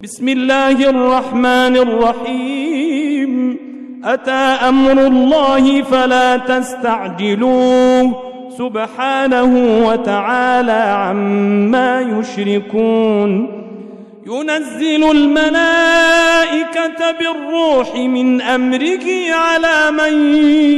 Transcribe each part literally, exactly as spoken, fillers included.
بسم الله الرحمن الرحيم. أتى أمر الله فلا تستعجلوه سبحانه وتعالى عما يشركون. ينزل الملائكة بالروح من أمره على من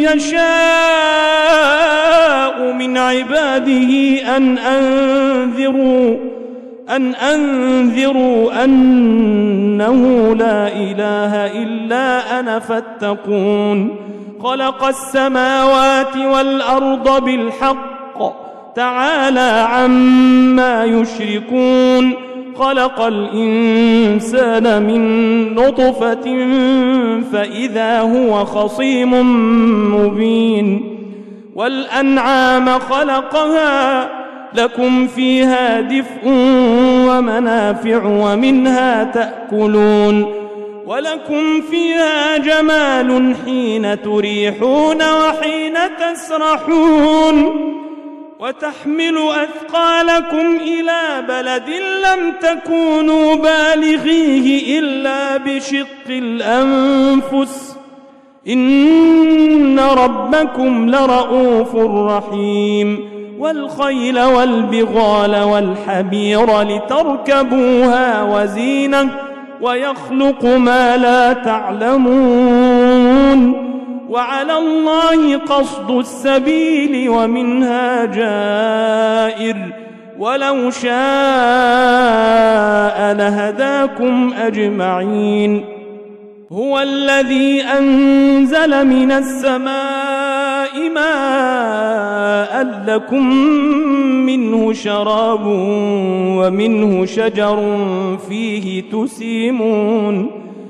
يشاء من عباده أن أنذروا أن أنذروا أنه لا إله إلا أنا فاتقون. خلق السماوات والأرض بالحق تعالى عما يشركون. خلق الإنسان من نطفة فإذا هو خصيم مبين. والأنعام خلقها لكم فيها دفء ومنافع ومنها تأكلون. ولكم فيها جمال حين تريحون وحين تسرحون. وتحمل أثقالكم إلى بلد لم تكونوا بالغيه إلا بشق الأنفس إن ربكم لرؤوف رحيم. والخيل والبغال والحمير لتركبوها وزينة ويخلق ما لا تعلمون. وعلى الله قصد السبيل ومنها جائر ولو شاء لهداكم أجمعين. هو الذي أنزل من السماء ماء لكم منه شراب ومنه شجر فيه تسيمون.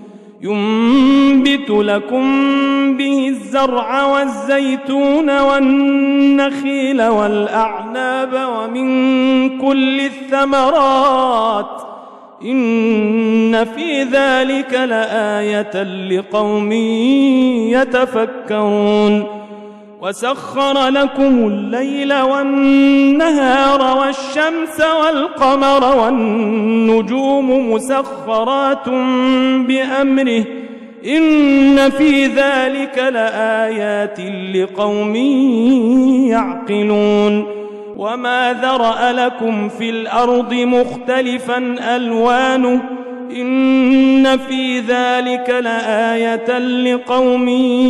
ينبت لكم به الزرع والزيتون والنخيل والأعناب ومن كل الثمرات إن في ذلك لآية لقوم يتفكرون. وسخر لكم الليل والنهار والشمس والقمر والنجوم مسخرات بأمره إن في ذلك لآيات لقوم يعقلون. وما ذرأ لكم في الأرض مختلفا ألوانه إن في ذلك لآية لقوم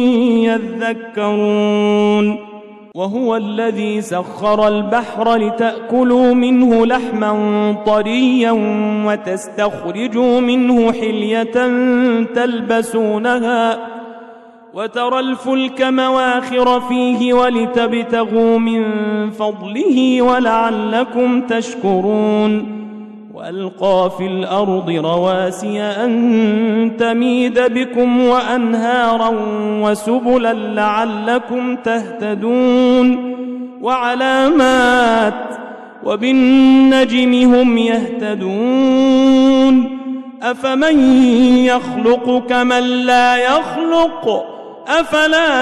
يذكرون. وهو الذي سخر البحر لتأكلوا منه لحما طريا وتستخرجوا منه حلية تلبسونها وترى الفلك مواخر فيه ولتبتغوا من فضله ولعلكم تشكرون. وألقى في الأرض رواسي أن تميد بكم وأنهارا وسبلا لعلكم تهتدون. وعلامات وبالنجم هم يهتدون. أفمن يخلق كمن لا يخلق أفلا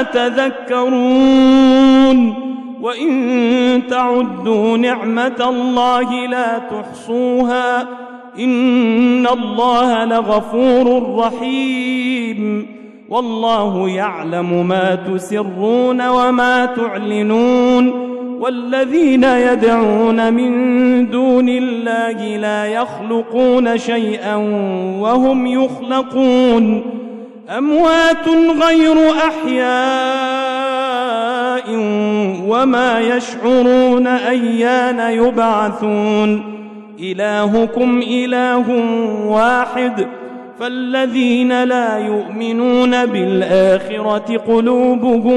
تذكرون. وإن تعدوا نعمة الله لا تحصوها إن الله لغفور رحيم. والله يعلم ما تسرون وما تعلنون. والذين يدعون من دون الله لا يخلقون شيئا وهم يخلقون. أموات غير أحياء وما يشعرون أيان يبعثون. إلهكم إله واحد فالذين لا يؤمنون بالآخرة قلوبهم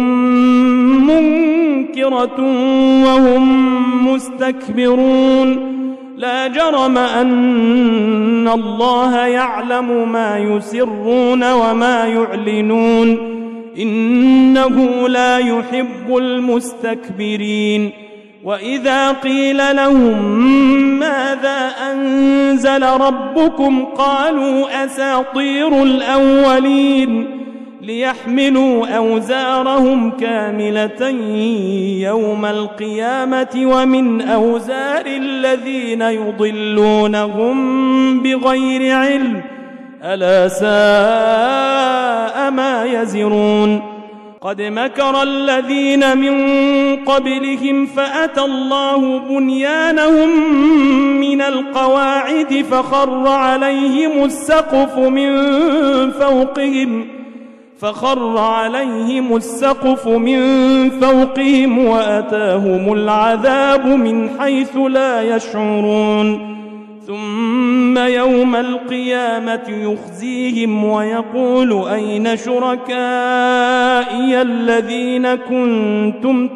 منكرة وهم مستكبرون. لا جرم أن الله يعلم ما يسرون وما يعلنون إنه لا يحب المستكبرين. وإذا قيل لهم ماذا أنزل ربكم قالوا أساطير الأولين ليحملوا أوزارهم كاملة يوم القيامة ومن أوزار الذين يضلونهم بغير علم ألا ساء ما يزرون قد مكر الذين من قبلهم فأتى الله بنيانهم من القواعد فخر عليهم السقف من فوقهم فخر عليهم السقف من فوقهم وأتاهم العذاب من حيث لا يشعرون ثم يوم القيامة يخزيهم ويقول أين شركائي الذين كنتم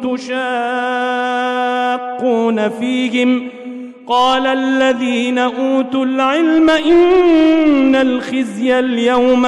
تشاقون فيهم قال الذين أوتوا العلم إن الخزي اليوم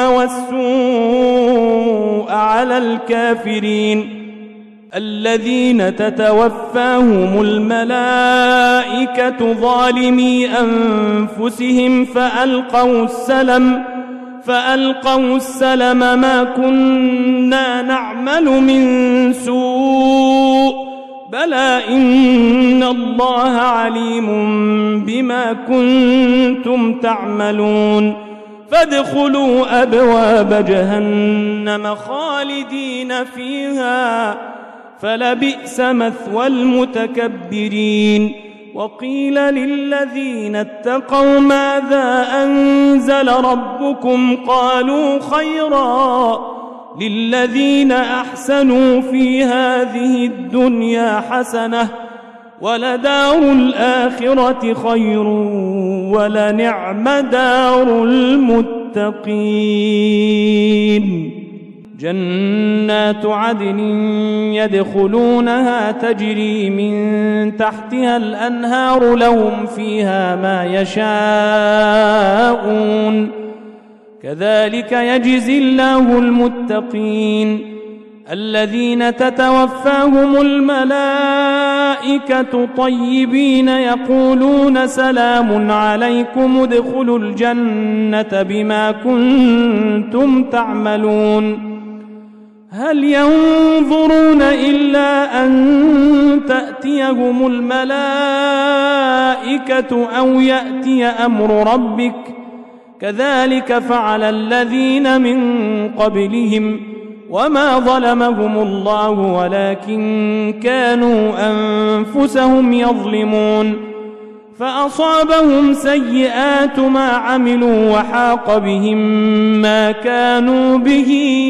والسوء على الكافرين الذين تتوفاهم الملائكة ظالمي أنفسهم فألقوا السلم فألقوا السلم ما كنا نعمل من سوء بلى إن الله عليم بما كنتم تعملون فادخلوا أبواب جهنم خالدين فيها فلبئس مثوى المتكبرين وقيل للذين اتقوا ماذا أنزل ربكم قالوا خيرا للذين أحسنوا في هذه الدنيا حسنة ولدار الآخرة خير ولنعم دار المتقين جنات عدن يدخلونها تجري من تحتها الأنهار لهم فيها ما يشاءون كذلك يجزي الله المتقين الذين تتوفاهم الملائكة طيبين يقولون سلام عليكم ادخلوا الجنة بما كنتم تعملون هل ينظرون إلا أن تأتيهم الملائكة أو يأتي أمر ربك كذلك فعل الذين من قبلهم وما ظلمهم الله ولكن كانوا أنفسهم يظلمون فأصابهم سيئات ما عملوا وحاق بهم ما كانوا به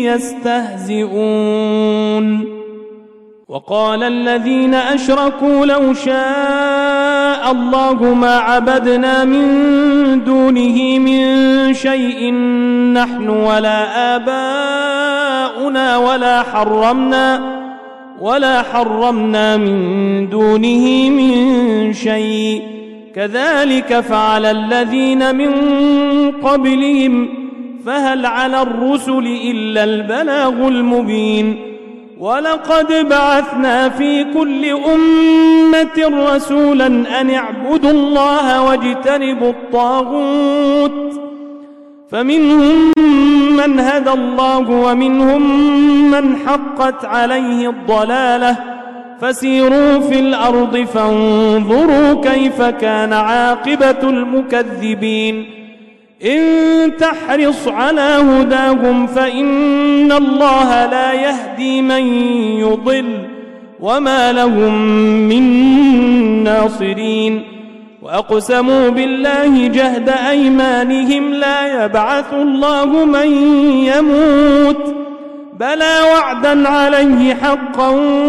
يستهزئون وقال الذين أشركوا لو شاء الله ما عبدنا من دونه من شيء نحن ولا آباؤنا ولا حرمنا ولا حرمنا من دونه من شيء كذلك فعل الذين من قبلهم فهل على الرسل إلا البلاغ المبين ولقد بعثنا في كل أمة رسولا أن اعبدوا الله واجتنبوا الطاغوت فمنهم من هدى الله ومنهم من حقت عليه الضلالة فسيروا في الأرض فانظروا كيف كان عاقبة المكذبين إن تحرص على هداهم فإن الله لا يهدي من يضل وما لهم من ناصرين وأقسموا بالله جهد أيمانهم لا يبعث الله من يموت بلى وعدا عليه حقا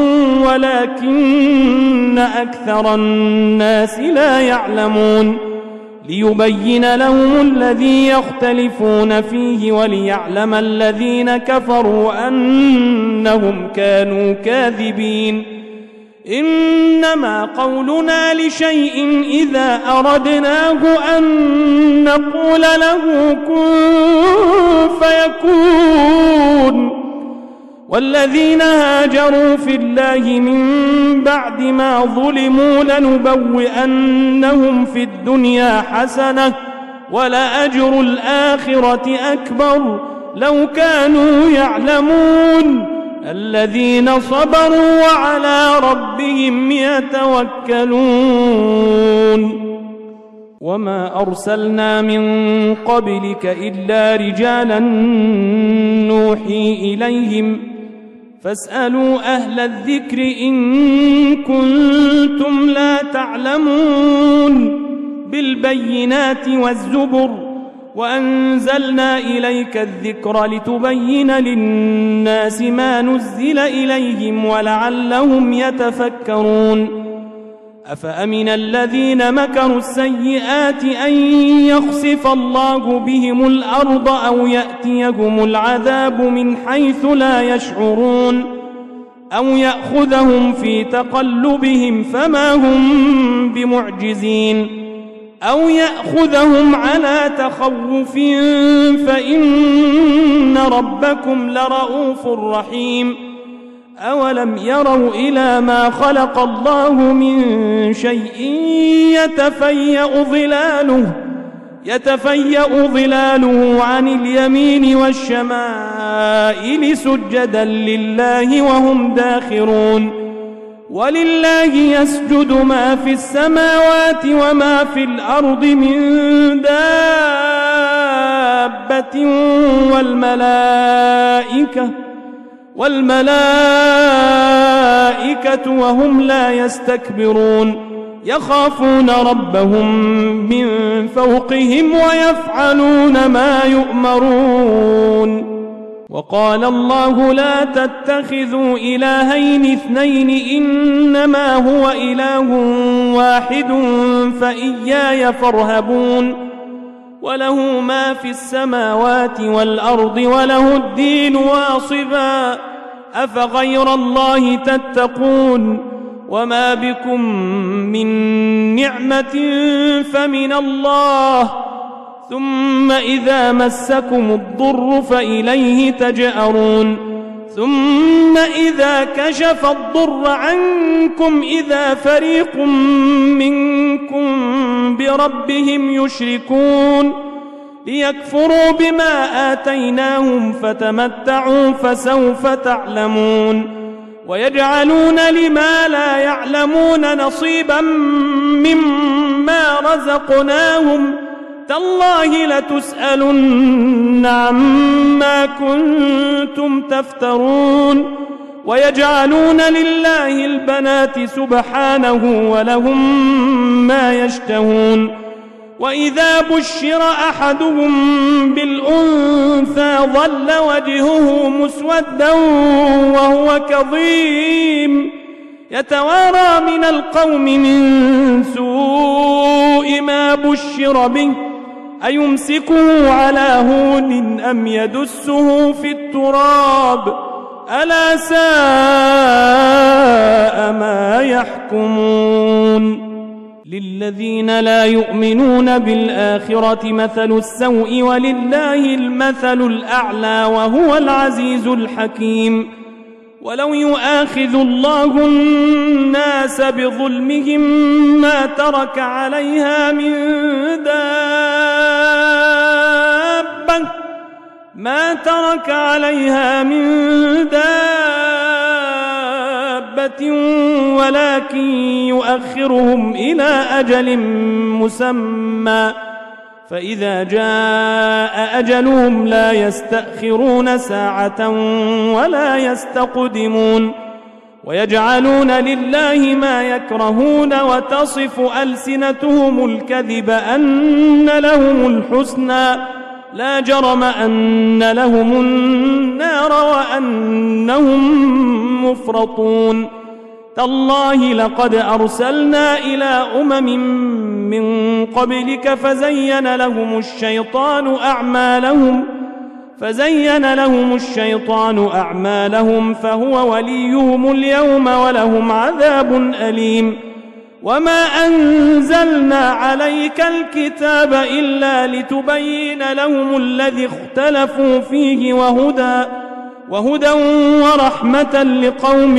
ولكن أكثر الناس لا يعلمون ليبين لهم الذي يختلفون فيه وليعلم الذين كفروا أنهم كانوا كاذبين إنما قولنا لشيء إذا أردناه أن نقول له كن فيكون والذين هاجروا في الله من بعد ما ظلموا لنبوئنهم في الدنيا حسنة ولأجر الآخرة أكبر لو كانوا يعلمون الذين صبروا وعلى ربهم يتوكلون وما أرسلنا من قبلك إلا رجالا نوحي إليهم فاسألوا أهل الذكر إن كنتم لا تعلمون بالبينات والزبر وأنزلنا إليك الذكر لتبين للناس ما نزل إليهم ولعلهم يتفكرون أفأمن الذين مكروا السيئات أن يخسف الله بهم الأرض أو يأتيهم العذاب من حيث لا يشعرون أو يأخذهم في تقلبهم فما هم بمعجزين أو يأخذهم على تخوف فإن ربكم لرؤوف رحيم أولم يروا إلى ما خلق الله من شيء يتفيأ ظلاله يتفيأ ظلاله عن اليمين والشمائل سجدا لله وهم داخرون ولله يسجد ما في السماوات وما في الأرض من دابة والملائكة والملائكة وهم لا يستكبرون يخافون ربهم من فوقهم ويفعلون ما يؤمرون وقال الله لا تتخذوا إلهين اثنين إنما هو إله واحد فإياي فارهبون وله ما في السماوات والأرض وله الدين واصبا أفغير الله تتقون وما بكم من نعمة فمن الله ثم إذا مسكم الضر فإليه تجأرون ثم إذا كشف الضر عنكم إذا فريق منكم بربهم يشركون ليكفروا بما آتيناهم فتمتعوا فسوف تعلمون ويجعلون لما لا يعلمون نصيبا مما رزقناهم تالله لتسألن عما كنتم تفترون ويجعلون لله البنات سبحانه ولهم ما يشتهون وإذا بشر أحدهم بالأنثى ظل وجهه مسودا وهو كظيم يتوارى من القوم من سوء ما بشر به أيمسكه على هون أم يدسه في التراب ألا ساء ما يحكمون للذين لا يؤمنون بالآخرة مثل السوء ولله المثل الأعلى وهو العزيز الحكيم ولو يؤاخذ الله الناس بظلمهم ما ترك عليها من دابة ما ترك عليها من دابة ولكن يؤخرهم إلى أجل مسمى فإذا جاء أجلهم لا يستأخرون ساعة ولا يستقدمون ويجعلون لله ما يكرهون وتصف ألسنتهم الكذب أن لهم الحسنى لا جرم أن لهم النار وأنهم مفرطون تالله لقد أرسلنا إلى أمم من قبلك فزين لهم الشيطان أعمالهم فزين لهم الشيطان أعمالهم فهو وليهم اليوم ولهم عذاب أليم وما أنزلنا عليك الكتاب إلا لتبين لهم الذي اختلفوا فيه وهدى وهدى ورحمة لقوم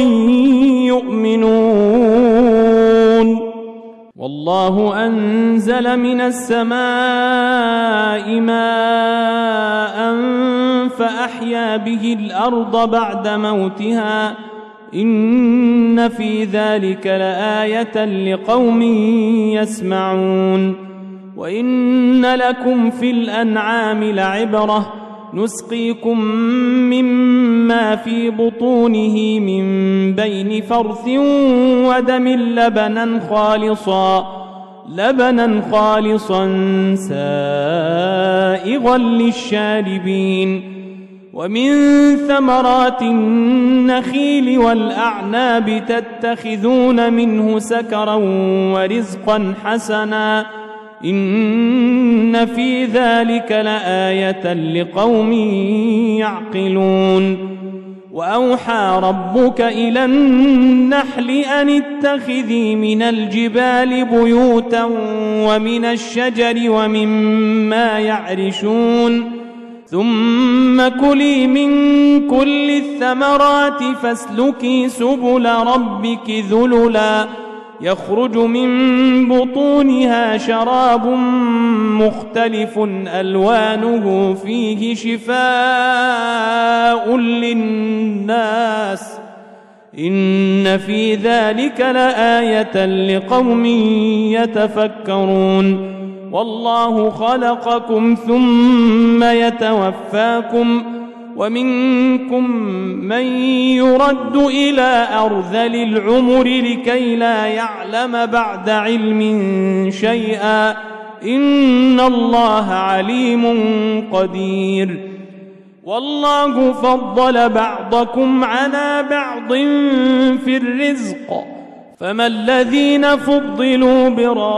يؤمنون والله أنزل من السماء ماء فأحيا به الأرض بعد موتها إن في ذلك لآية لقوم يسمعون وإن لكم في الأنعام لعبرة نسقيكم مما في بطونه من بين فرث ودم لبنا خالصا لبنا خالصا سائغا للشاربين ومن ثمرات النخيل والأعناب تتخذون منه سكرا ورزقا حسنا إن في ذلك لآية لقوم يعقلون وأوحى ربك إلى النحل أن اتخذي من الجبال بيوتا ومن الشجر ومما يعرشون ثم كلي من كل الثمرات فاسلكي سبل ربك ذللا يخرج من بطونها شراب مختلف ألوانه فيه شفاء للناس إن في ذلك لآية لقوم يتفكرون والله خلقكم ثم يتوفاكم ومنكم من يرد إلى أرذل العمر لكي لا يعلم بعد علم شيئا إن الله عليم قدير والله فضل بعضكم على بعض في الرزق فما الذين فضلوا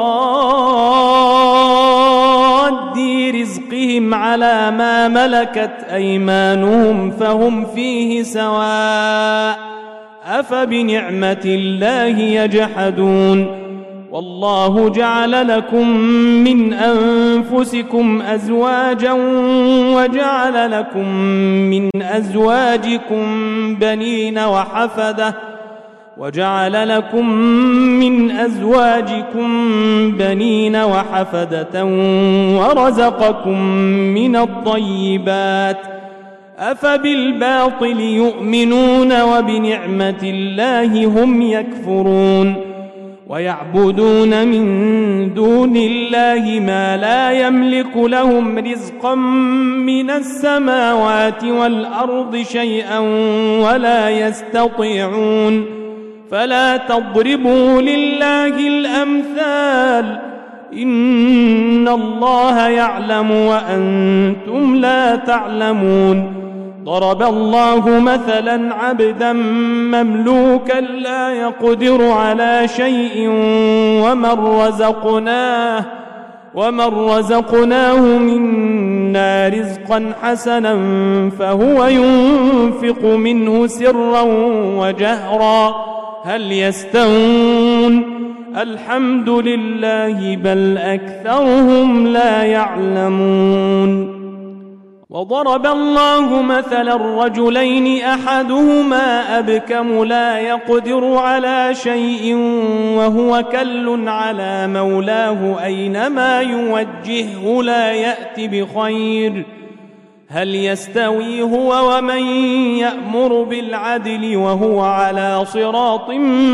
براد رزقهم على ما ملكت أيمانهم فهم فيه سواء أفبنعمة الله يجحدون والله جعل لكم من أنفسكم أزواجا وجعل لكم من أزواجكم بنين وحفدة وجعل لكم من أزواجكم بنين وحفدة ورزقكم من الطيبات أفبالباطل يؤمنون وبنعمة الله هم يكفرون ويعبدون من دون الله ما لا يملك لهم رزقا من السماوات والأرض شيئا ولا يستطيعون فلا تضربوا لله الأمثال إن الله يعلم وأنتم لا تعلمون ضرب الله مثلا عبدا مملوكا لا يقدر على شيء ومن رزقناه ومن رزقناه منا رزقا حسنا فهو ينفق منه سرا وجهرا هل يستوون الحمد لله بل أكثرهم لا يعلمون وضرب الله مثلا رجلين أحدهما أبكم لا يقدر على شيء وهو كل على مولاه أينما يوجهه لا يأتي بخير هل يستوي هو ومن يأمر بالعدل وهو على صراط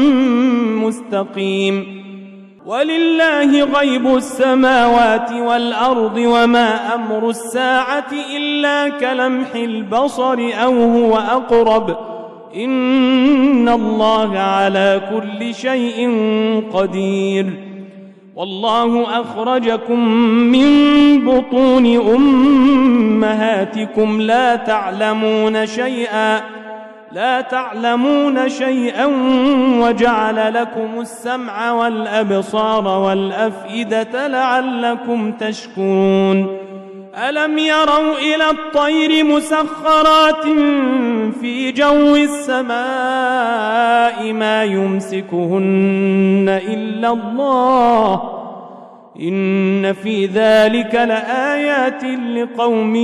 مستقيم ولله غيب السماوات والأرض وما أمر الساعة إلا كلمح البصر أو هو أقرب إن الله على كل شيء قدير والله أخرجكم من بطون أمهاتكم لا تعلمون شيئا لا تعلمون شيئا وجعل لكم السمع والأبصار والأفئدة لعلكم تشكرون ألم يروا إلى الطير مسخرات في جو السماء ما يمسكهن إلا الله إن في ذلك لآيات لقوم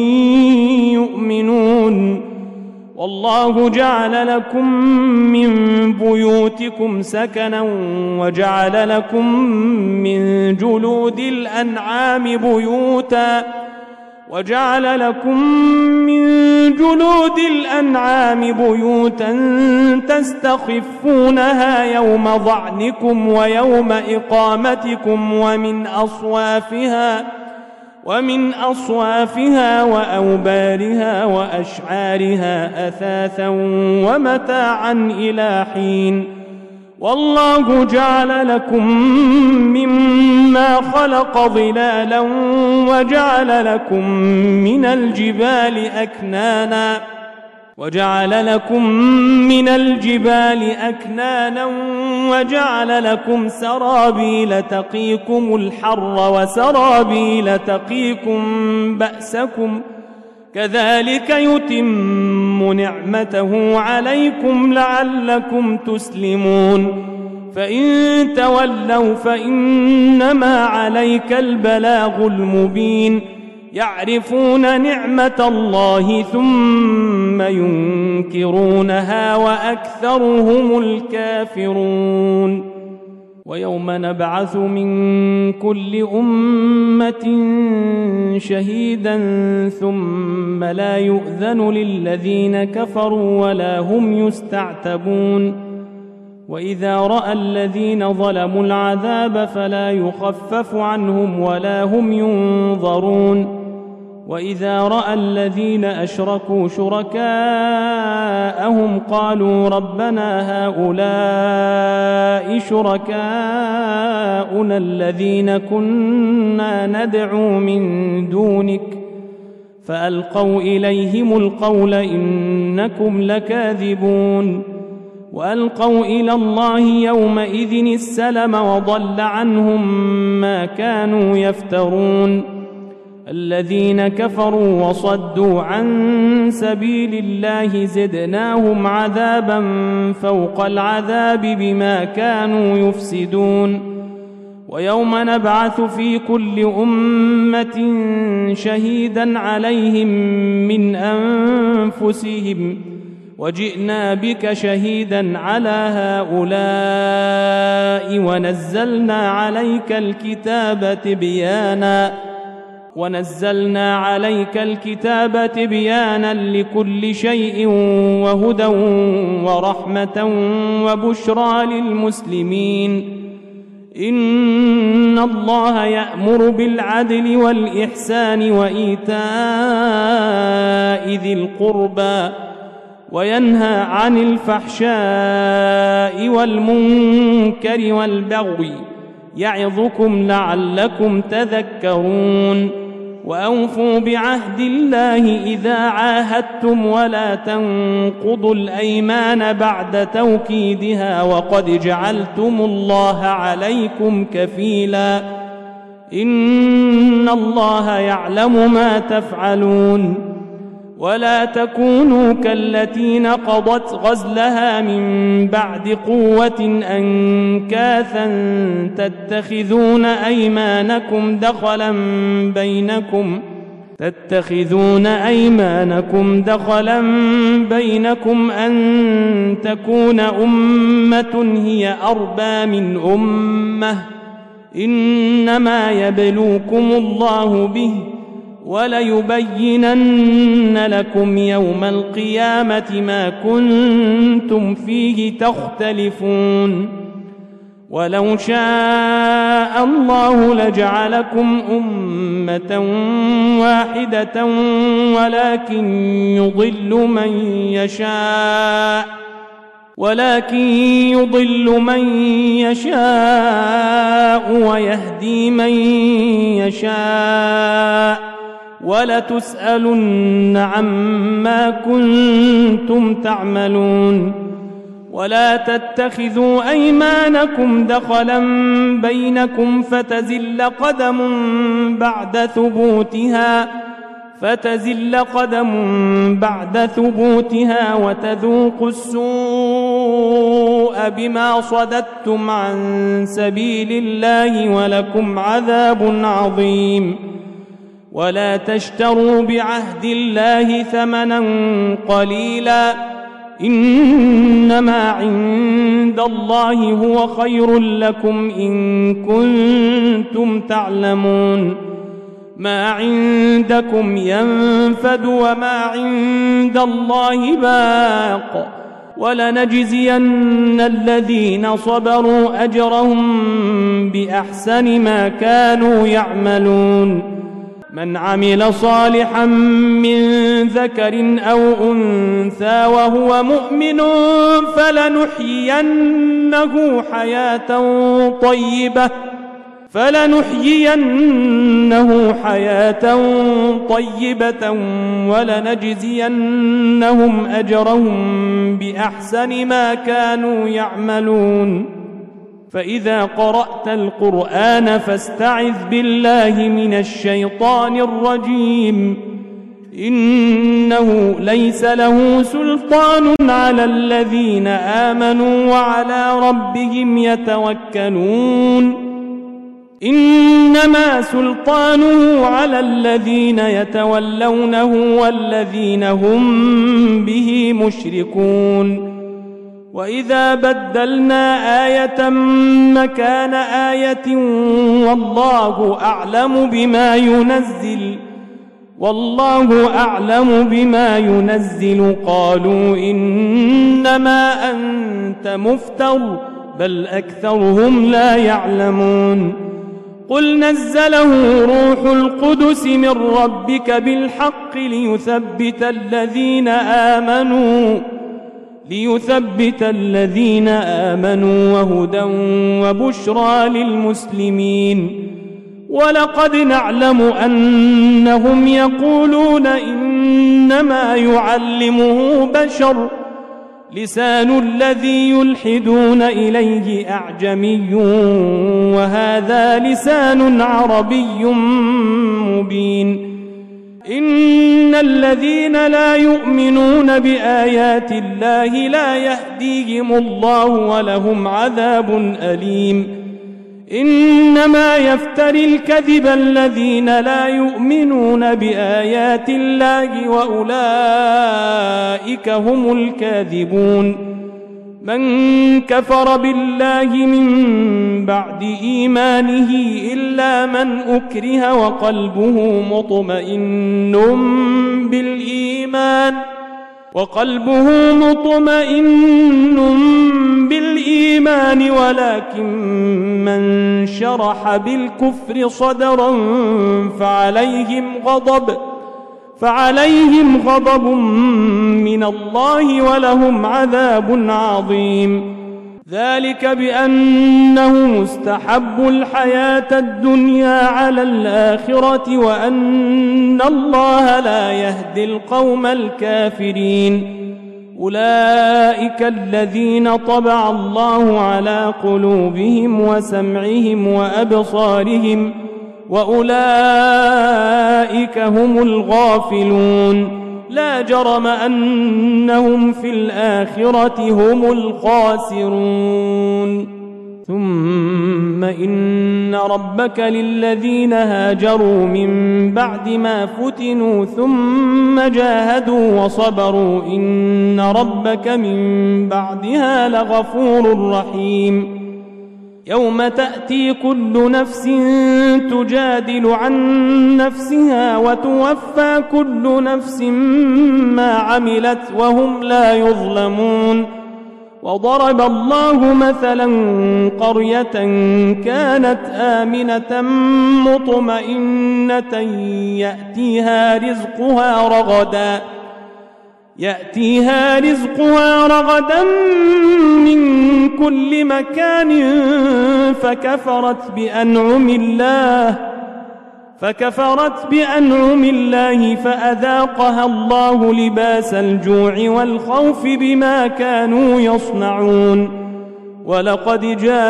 يؤمنون والله جعل لكم من بيوتكم سكنا وجعل لكم من جلود الأنعام بيوتا وجعل لكم من جلود الأنعام بيوتا تستخفونها يوم ظعنكم ويوم إقامتكم ومن أصوافها ومن أصوافها وأوبارها وأشعارها أثاثا ومتاعا إلى حين. والله جعل لكم مما خلق ظلالا وجعل لكم من الجبال أكنانا وجعل لكم من الجبال أكنانا وجعل لكم سرابيل تقيكم الحر وسرابيل تقيكم بأسكم كذلك يتم نعمته عليكم لعلكم تسلمون. فإن تولوا فإنما عليك البلاغ المبين. يعرفون نعمة الله ثم ينكرونها وأكثرهم الكافرون. ويوم نبعث من كل أمة شهيدا ثم لا يؤذن للذين كفروا ولا هم يستعتبون. وإذا رأى الذين ظلموا العذاب فلا يخفف عنهم ولا هم ينظرون. وإذا رأى الذين أشركوا شركاءهم قالوا ربنا هؤلاء شركاؤنا الذين كنا ندعو من دونك فألقوا إليهم القول إنكم لكاذبون. وألقوا إلى الله يومئذ السلم وضل عنهم ما كانوا يفترون. الذين كفروا وصدوا عن سبيل الله زدناهم عذابا فوق العذاب بما كانوا يفسدون. ويوم نبعث في كل أمة شهيدا عليهم من أنفسهم وجئنا بك شهيدا على هؤلاء ونزلنا عليك الكتاب تبيانا ونزلنا عليك الكتاب تبيانا لكل شيء وهدى ورحمة وبشرى للمسلمين. إن الله يأمر بالعدل والإحسان وإيتاء ذي القربى وينهى عن الفحشاء والمنكر والبغي يعظكم لعلكم تذكرون. وأوفوا بعهد الله إذا عاهدتم ولا تنقضوا الأيمان بعد توكيدها وقد جعلتم الله عليكم كفيلا إن الله يعلم ما تفعلون. ولا تكونوا كالتي نقضت غزلها من بعد قوة أنكاثا تتخذون أيمانكم دخلا بينكم تتخذون أيمانكم دخلا بينكم أن تكون أمة هي أربى من أمة إنما يبلوكم الله به وليبينن لكم يوم القيامة ما كنتم فيه تختلفون. ولو شاء الله لجعلكم أمة واحدة ولكن يضل من يشاء ولكن يضل من يشاء ويهدي من يشاء ولتسألن عما كنتم تعملون. ولا تتخذوا أيمانكم دخلا بينكم فتزل قدم بعد ثبوتها فتزل قدم بعد ثبوتها وتذوقوا السوء بما صددتم عن سبيل الله ولكم عذاب عظيم. ولا تشتروا بعهد الله ثمنا قليلا إنما عند الله هو خير لكم إن كنتم تعلمون. ما عندكم ينفد وما عند الله باق ولنجزين الذين صبروا أجرهم بأحسن ما كانوا يعملون من عمل صالحا من ذكر أو أنثى وهو مؤمن فلنحيينه حياة طيبة فلنحيينه حياة طيبة ولنجزينهم أجرهم بأحسن ما كانوا يعملون فإذا قرأت القرآن فاستعذ بالله من الشيطان الرجيم إنه ليس له سلطان على الذين آمنوا وعلى ربهم يتوكلون إنما سلطانه على الذين يتولونه والذين هم به مشركون وإذا بدلنا آية مكان آية والله أعلم بما ينزل والله أعلم بما ينزل قالوا إنما أنت مفتر بل أكثرهم لا يعلمون قل نزله روح القدس من ربك بالحق ليثبت الذين آمنوا ليثبت الذين آمنوا وهدى وبشرى للمسلمين ولقد نعلم أنهم يقولون إنما يعلمه بشر لسان الذي يلحدون إليه أعجمي وهذا لسان عربي مبين إن الذين لا يؤمنون بآيات الله لا يهديهم الله ولهم عذاب أليم إنما يفتري الكذب الذين لا يؤمنون بآيات الله وأولئك هم الكاذبون من كفر بالله من بعد إيمانه إلا من أكره وقلبه مطمئن بالإيمان وقلبه مطمئن بالإيمان ولكن من شرح بالكفر صدرا فعليهم غضب فعليهم غضب من الله ولهم عذاب عظيم ذلك بأنه مستحب الحياة الدنيا على الآخرة وأن الله لا يهدي القوم الكافرين أولئك الذين طبع الله على قلوبهم وسمعهم وأبصارهم وأولئك هم الغافلون لا جرم أنهم في الآخرة هم الخاسرون ثم إن ربك للذين هاجروا من بعد ما فتنوا ثم جاهدوا وصبروا إن ربك من بعدها لغفور رحيم يوم تأتي كل نفس تجادل عن نفسها وتوفى كل نفس ما عملت وهم لا يظلمون وضرب الله مثلا قرية كانت آمنة مطمئنة يأتيها رزقها رغدا يأتيها رزقها رغدا من كل مكان فكفرت بأنعم الله فكفرت بأنعم الله فأذاقها الله لباس الجوع والخوف بما كانوا يصنعون ولقد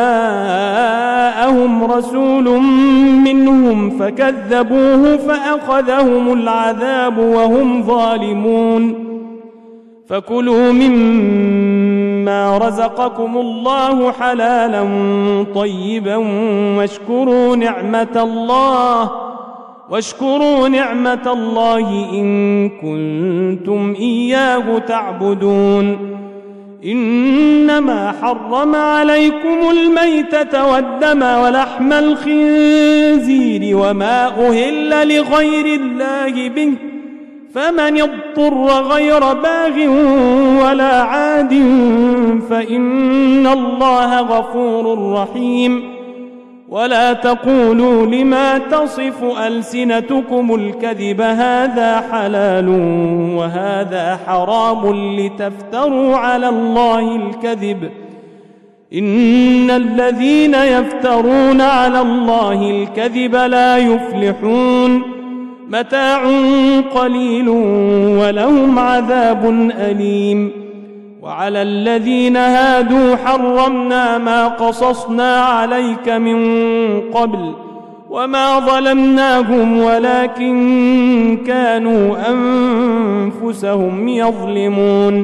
جاءهم رسول منهم فكذبوه فأخذهم العذاب وهم ظالمون فكلوا مما رزقكم الله حلالا طيبا واشكروا نعمة الله واشكروا نعمة الله إن كنتم إياه تعبدون إنما حرم عليكم الميتة والدم ولحم الخنزير وما أهل لغير الله به فمن اضطر غير باغ ولا عاد فإن الله غفور رحيم. ولا تقولوا لما تصف ألسنتكم الكذب هذا حلال وهذا حرام لتفتروا على الله الكذب إن الذين يفترون على الله الكذب لا يفلحون متاع قليل ولهم عذاب أليم. وعلى الذين هادوا حرمنا ما قصصنا عليك من قبل وما ظلمناهم ولكن كانوا أنفسهم يظلمون.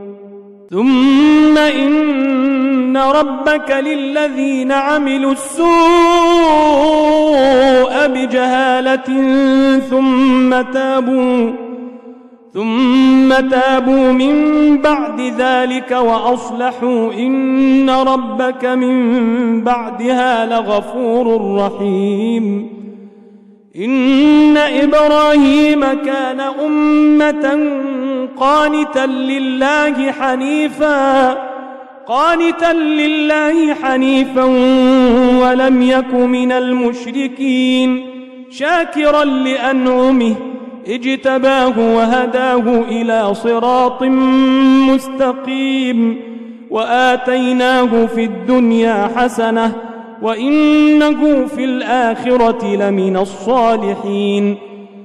ثم إن ربك للذين عملوا السوء بجهالة ثم تابوا ثم تابوا من بعد ذلك وأصلحوا إن ربك من بعدها لغفور رحيم. إن إبراهيم كان أمة قانتا لله حنيفا قانتا لله حنيفا ولم يك من المشركين شاكرا لأنعمه اجتباه وهداه إلى صراط مستقيم وآتيناه في الدنيا حسنة وإنه في الآخرة لمن الصالحين.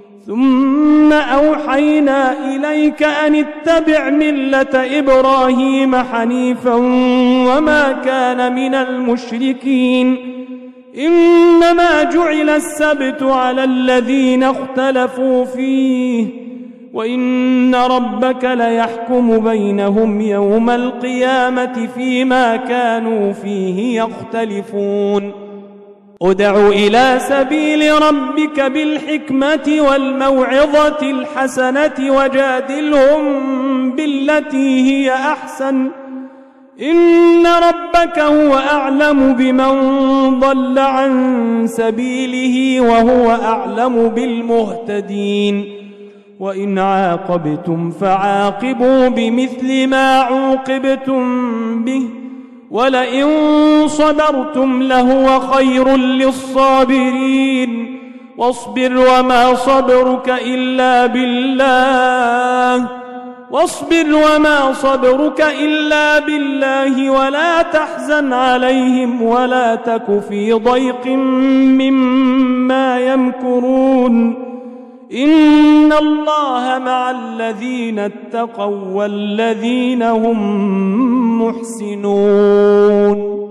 ثم أوحينا إليك أن اتبع ملة إبراهيم حنيفا وما كان من المشركين إنما جعل السبت على الذين اختلفوا فيه وإن ربك ليحكم بينهم يوم القيامة فيما كانوا فيه يختلفون. ادع إلى سبيل ربك بالحكمة والموعظة الحسنة وجادلهم بالتي هي أحسن إن ربك هو أعلم بمن ضل عن سبيله وهو أعلم بالمهتدين. وإن عاقبتم فعاقبوا بمثل ما عوقبتم به ولئن صبرتم لهو خير للصابرين. واصبر وما صبرك إلا بالله واصبر وما صبرك إلا بالله ولا تحزن عليهم ولا تك في ضيق مما يمكرون إن الله مع الذين اتقوا والذين هم محسنون.